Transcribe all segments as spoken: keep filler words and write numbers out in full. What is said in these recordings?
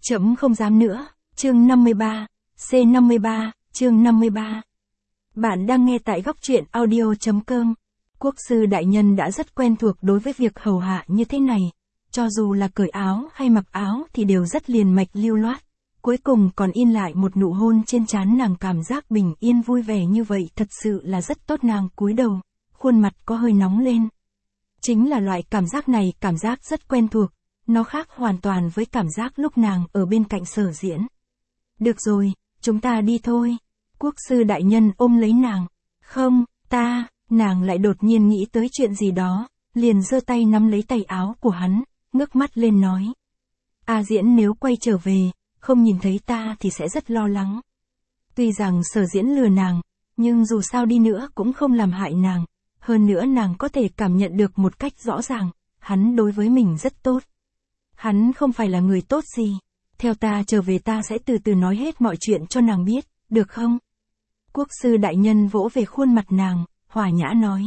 Trẫm không dám nữa, chương năm mươi ba, C năm mươi ba, chương năm mươi ba. Bạn đang nghe tại góc truyện audio.com. Quốc sư đại nhân đã rất quen thuộc đối với việc hầu hạ như thế này. Cho dù là cởi áo hay mặc áo thì đều rất liền mạch lưu loát. Cuối cùng còn in lại một nụ hôn trên trán nàng, cảm giác bình yên vui vẻ như vậy thật sự là rất tốt. Nàng cúi đầu, khuôn mặt có hơi nóng lên. Chính là loại cảm giác này, cảm giác rất quen thuộc. Nó khác hoàn toàn với cảm giác lúc nàng ở bên cạnh Sở Diễn. Được rồi, chúng ta đi thôi. Quốc sư đại nhân ôm lấy nàng. Không, ta, nàng lại đột nhiên nghĩ tới chuyện gì đó, liền giơ tay nắm lấy tay áo của hắn, ngước mắt lên nói. A Diễn nếu quay trở về, không nhìn thấy ta thì sẽ rất lo lắng. Tuy rằng Sở Diễn lừa nàng, nhưng dù sao đi nữa cũng không làm hại nàng. Hơn nữa nàng có thể cảm nhận được một cách rõ ràng, hắn đối với mình rất tốt. Hắn không phải là người tốt gì. Theo ta trở về, ta sẽ từ từ nói hết mọi chuyện cho nàng biết, được không? Quốc sư đại nhân vỗ về khuôn mặt nàng, hòa nhã nói.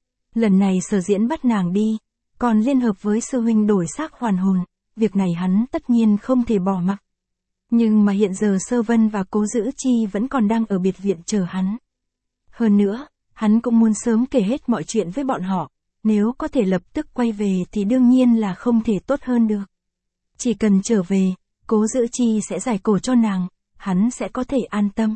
Lần này Sở Diễn bắt nàng đi, còn liên hợp với sư huynh đổi xác hoàn hồn, việc này hắn tất nhiên không thể bỏ mặc. Nhưng mà hiện giờ Sơ Vân và Cố Dữ Chi vẫn còn đang ở biệt viện chờ hắn. Hơn nữa, hắn cũng muốn sớm kể hết mọi chuyện với bọn họ, nếu có thể lập tức quay về thì đương nhiên là không thể tốt hơn được. Chỉ cần trở về, Cố Dữ Chi sẽ giải cổ cho nàng, hắn sẽ có thể an tâm.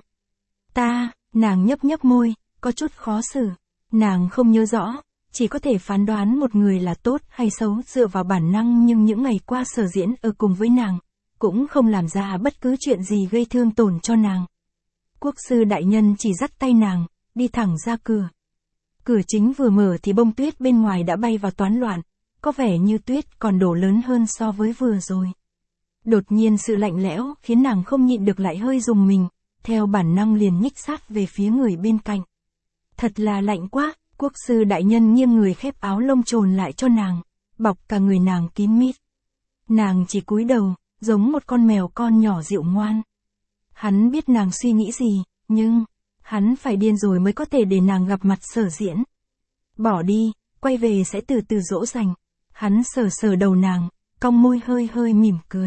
Ta, nàng nhấp nhấp môi, có chút khó xử. Nàng không nhớ rõ, chỉ có thể phán đoán một người là tốt hay xấu dựa vào bản năng, nhưng những ngày qua Sở Diễn ở cùng với nàng, cũng không làm ra bất cứ chuyện gì gây thương tổn cho nàng. Quốc sư đại nhân chỉ dắt tay nàng, đi thẳng ra cửa. Cửa chính vừa mở thì bông tuyết bên ngoài đã bay vào toán loạn, có vẻ như tuyết còn đổ lớn hơn so với vừa rồi. Đột nhiên sự lạnh lẽo khiến nàng không nhịn được lại hơi rùng mình, theo bản năng liền nhích sát về phía người bên cạnh. Thật là lạnh quá, quốc sư đại nhân nghiêng người khép áo lông trồn lại cho nàng, bọc cả người nàng kín mít. Nàng chỉ cúi đầu, giống một con mèo con nhỏ dịu ngoan. Hắn biết nàng suy nghĩ gì, nhưng hắn phải điên rồi mới có thể để nàng gặp mặt Sở Diễn. Bỏ đi, quay về sẽ từ từ dỗ dành. Hắn sờ sờ đầu nàng, cong môi hơi hơi mỉm cười.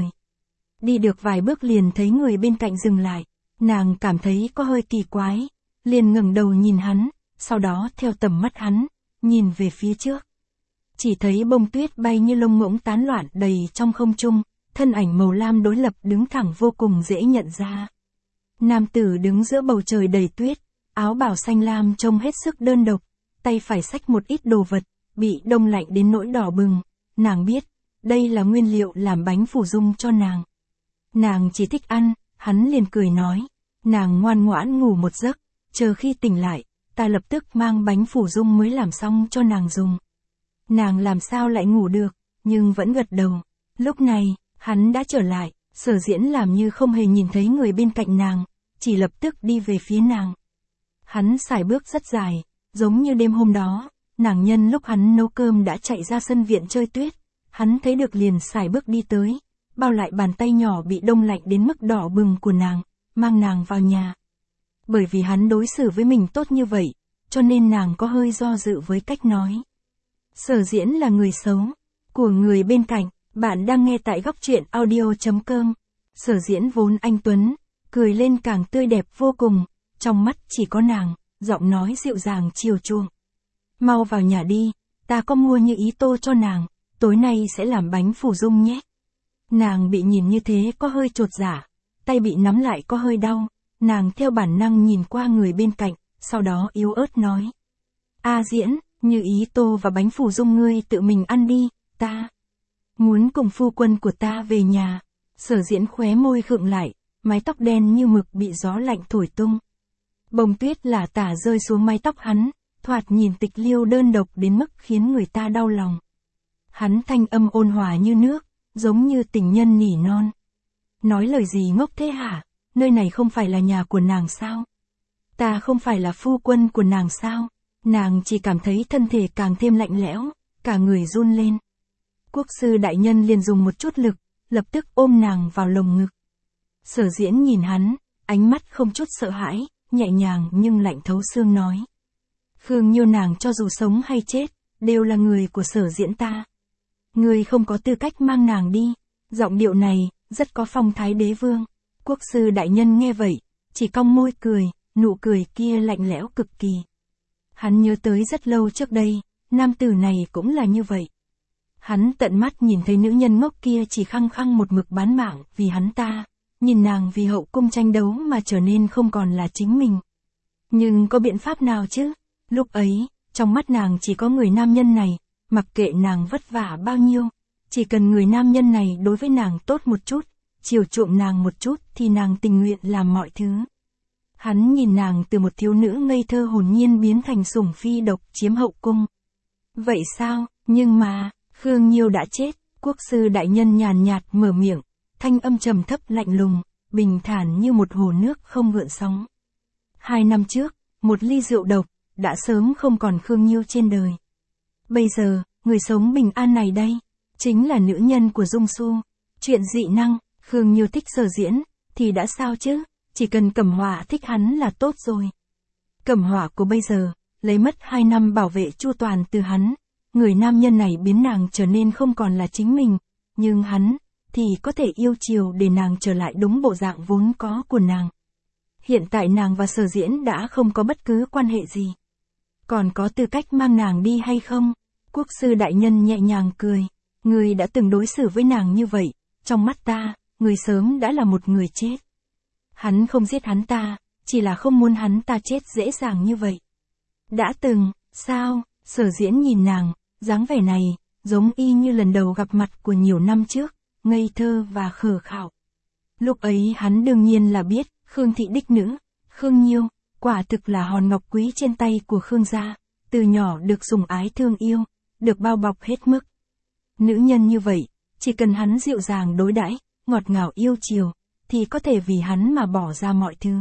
Đi được vài bước liền thấy người bên cạnh dừng lại. Nàng cảm thấy có hơi kỳ quái, liền ngẩng đầu nhìn hắn, sau đó theo tầm mắt hắn, nhìn về phía trước. Chỉ thấy bông tuyết bay như lông ngỗng tán loạn đầy trong không trung, thân ảnh màu lam đối lập đứng thẳng vô cùng dễ nhận ra. Nam tử đứng giữa bầu trời đầy tuyết, áo bào xanh lam trông hết sức đơn độc, tay phải xách một ít đồ vật, bị đông lạnh đến nỗi đỏ bừng. Nàng biết, đây là nguyên liệu làm bánh phủ dung cho nàng. Nàng chỉ thích ăn, hắn liền cười nói. Nàng ngoan ngoãn ngủ một giấc, chờ khi tỉnh lại, ta lập tức mang bánh phủ dung mới làm xong cho nàng dùng. Nàng làm sao lại ngủ được, nhưng vẫn gật đầu. Lúc này, hắn đã trở lại, Sở Diễn làm như không hề nhìn thấy người bên cạnh nàng, chỉ lập tức đi về phía nàng. Hắn sải bước rất dài, giống như đêm hôm đó, nàng nhân lúc hắn nấu cơm đã chạy ra sân viện chơi tuyết, hắn thấy được liền sải bước đi tới, bao lại bàn tay nhỏ bị đông lạnh đến mức đỏ bừng của nàng, mang nàng vào nhà. Bởi vì hắn đối xử với mình tốt như vậy, cho nên nàng có hơi do dự với cách nói. Sở Diễn là người xấu, của người bên cạnh, bạn đang nghe tại góc truyện audio.com. Sở Diễn vốn anh tuấn, cười lên càng tươi đẹp vô cùng, trong mắt chỉ có nàng, giọng nói dịu dàng chiều chuộng. Mau vào nhà đi, ta có mua như ý tô cho nàng, tối nay sẽ làm bánh phủ dung nhé. Nàng bị nhìn như thế có hơi chột dạ, tay bị nắm lại có hơi đau, nàng theo bản năng nhìn qua người bên cạnh, sau đó yếu ớt nói. A Diễn, như ý tô và bánh phủ dung ngươi tự mình ăn đi, ta muốn cùng phu quân của ta về nhà. Sở Diễn khóe môi khựng lại, mái tóc đen như mực bị gió lạnh thổi tung. Bông tuyết lả tả rơi xuống mái tóc hắn, thoạt nhìn tịch liêu đơn độc đến mức khiến người ta đau lòng. Hắn thanh âm ôn hòa như nước, giống như tình nhân nỉ non. Nói lời gì ngốc thế hả, nơi này không phải là nhà của nàng sao? Ta không phải là phu quân của nàng sao? Nàng chỉ cảm thấy thân thể càng thêm lạnh lẽo, cả người run lên. Quốc sư đại nhân liền dùng một chút lực, lập tức ôm nàng vào lồng ngực. Sở Diễn nhìn hắn, ánh mắt không chút sợ hãi, nhẹ nhàng nhưng lạnh thấu xương nói. Khương Nhiêu nàng cho dù sống hay chết, đều là người của Sở Diễn ta. Ngươi không có tư cách mang nàng đi. Giọng điệu này, rất có phong thái đế vương. Quốc sư đại nhân nghe vậy, chỉ cong môi cười, nụ cười kia lạnh lẽo cực kỳ. Hắn nhớ tới rất lâu trước đây, nam tử này cũng là như vậy. Hắn tận mắt nhìn thấy nữ nhân ngốc kia chỉ khăng khăng một mực bán mạng vì hắn ta, nhìn nàng vì hậu cung tranh đấu mà trở nên không còn là chính mình. Nhưng có biện pháp nào chứ? Lúc ấy, trong mắt nàng chỉ có người nam nhân này, mặc kệ nàng vất vả bao nhiêu, chỉ cần người nam nhân này đối với nàng tốt một chút, chiều chuộng nàng một chút thì nàng tình nguyện làm mọi thứ. Hắn nhìn nàng từ một thiếu nữ ngây thơ hồn nhiên biến thành sủng phi độc chiếm hậu cung. Vậy sao? Nhưng mà, Khương Nhiêu đã chết, quốc sư đại nhân nhàn nhạt mở miệng, thanh âm trầm thấp lạnh lùng, bình thản như một hồ nước không gợn sóng. Hai năm trước, một ly rượu độc, đã sớm không còn Khương Nhiêu trên đời. Bây giờ, người sống bình an này đây, chính là nữ nhân của Dung Xu. Chuyện dị năng, Khương Nhiêu thích Sở Diễn, thì đã sao chứ, chỉ cần Cẩm Họa thích hắn là tốt rồi. Cẩm Họa của bây giờ, lấy mất hai năm bảo vệ chu toàn từ hắn, người nam nhân này biến nàng trở nên không còn là chính mình, nhưng hắn, thì có thể yêu chiều để nàng trở lại đúng bộ dạng vốn có của nàng. Hiện tại nàng và Sở Diễn đã không có bất cứ quan hệ gì. Còn có tư cách mang nàng đi hay không? Quốc sư đại nhân nhẹ nhàng cười, người đã từng đối xử với nàng như vậy, trong mắt ta, người sớm đã là một người chết. Hắn không giết hắn ta, chỉ là không muốn hắn ta chết dễ dàng như vậy. Đã từng, sao? Sở Diễn nhìn nàng, dáng vẻ này, giống y như lần đầu gặp mặt của nhiều năm trước, ngây thơ và khờ khạo. Lúc ấy hắn đương nhiên là biết, Khương thị đích nữ, Khương Nhiêu, quả thực là hòn ngọc quý trên tay của Khương gia, từ nhỏ được sủng ái thương yêu, được bao bọc hết mức. Nữ nhân như vậy, chỉ cần hắn dịu dàng đối đãi, ngọt ngào yêu chiều, thì có thể vì hắn mà bỏ ra mọi thứ.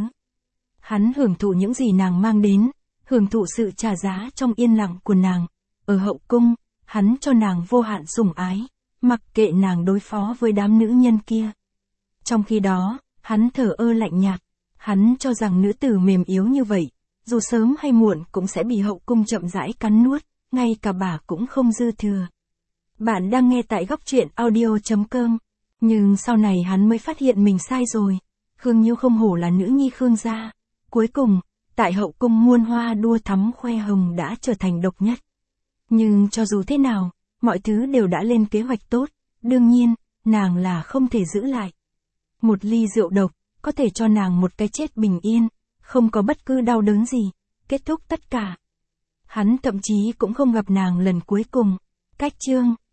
Hắn hưởng thụ những gì nàng mang đến, hưởng thụ sự trả giá trong yên lặng của nàng. Ở hậu cung, hắn cho nàng vô hạn sủng ái, mặc kệ nàng đối phó với đám nữ nhân kia. Trong khi đó, hắn thờ ơ lạnh nhạt, hắn cho rằng nữ tử mềm yếu như vậy, dù sớm hay muộn cũng sẽ bị hậu cung chậm rãi cắn nuốt, ngay cả bà cũng không dư thừa. Bạn đang nghe tại góc truyện audio chấm com. Nhưng sau này hắn mới phát hiện mình sai rồi. Khương Nhiêu không hổ là nữ nhi Khương gia. Cuối cùng, tại hậu cung muôn hoa đua thắm khoe hồng đã trở thành độc nhất. Nhưng cho dù thế nào, mọi thứ đều đã lên kế hoạch tốt, đương nhiên, nàng là không thể giữ lại. Một ly rượu độc, có thể cho nàng một cái chết bình yên, không có bất cứ đau đớn gì, kết thúc tất cả. Hắn thậm chí cũng không gặp nàng lần cuối cùng. Cách chương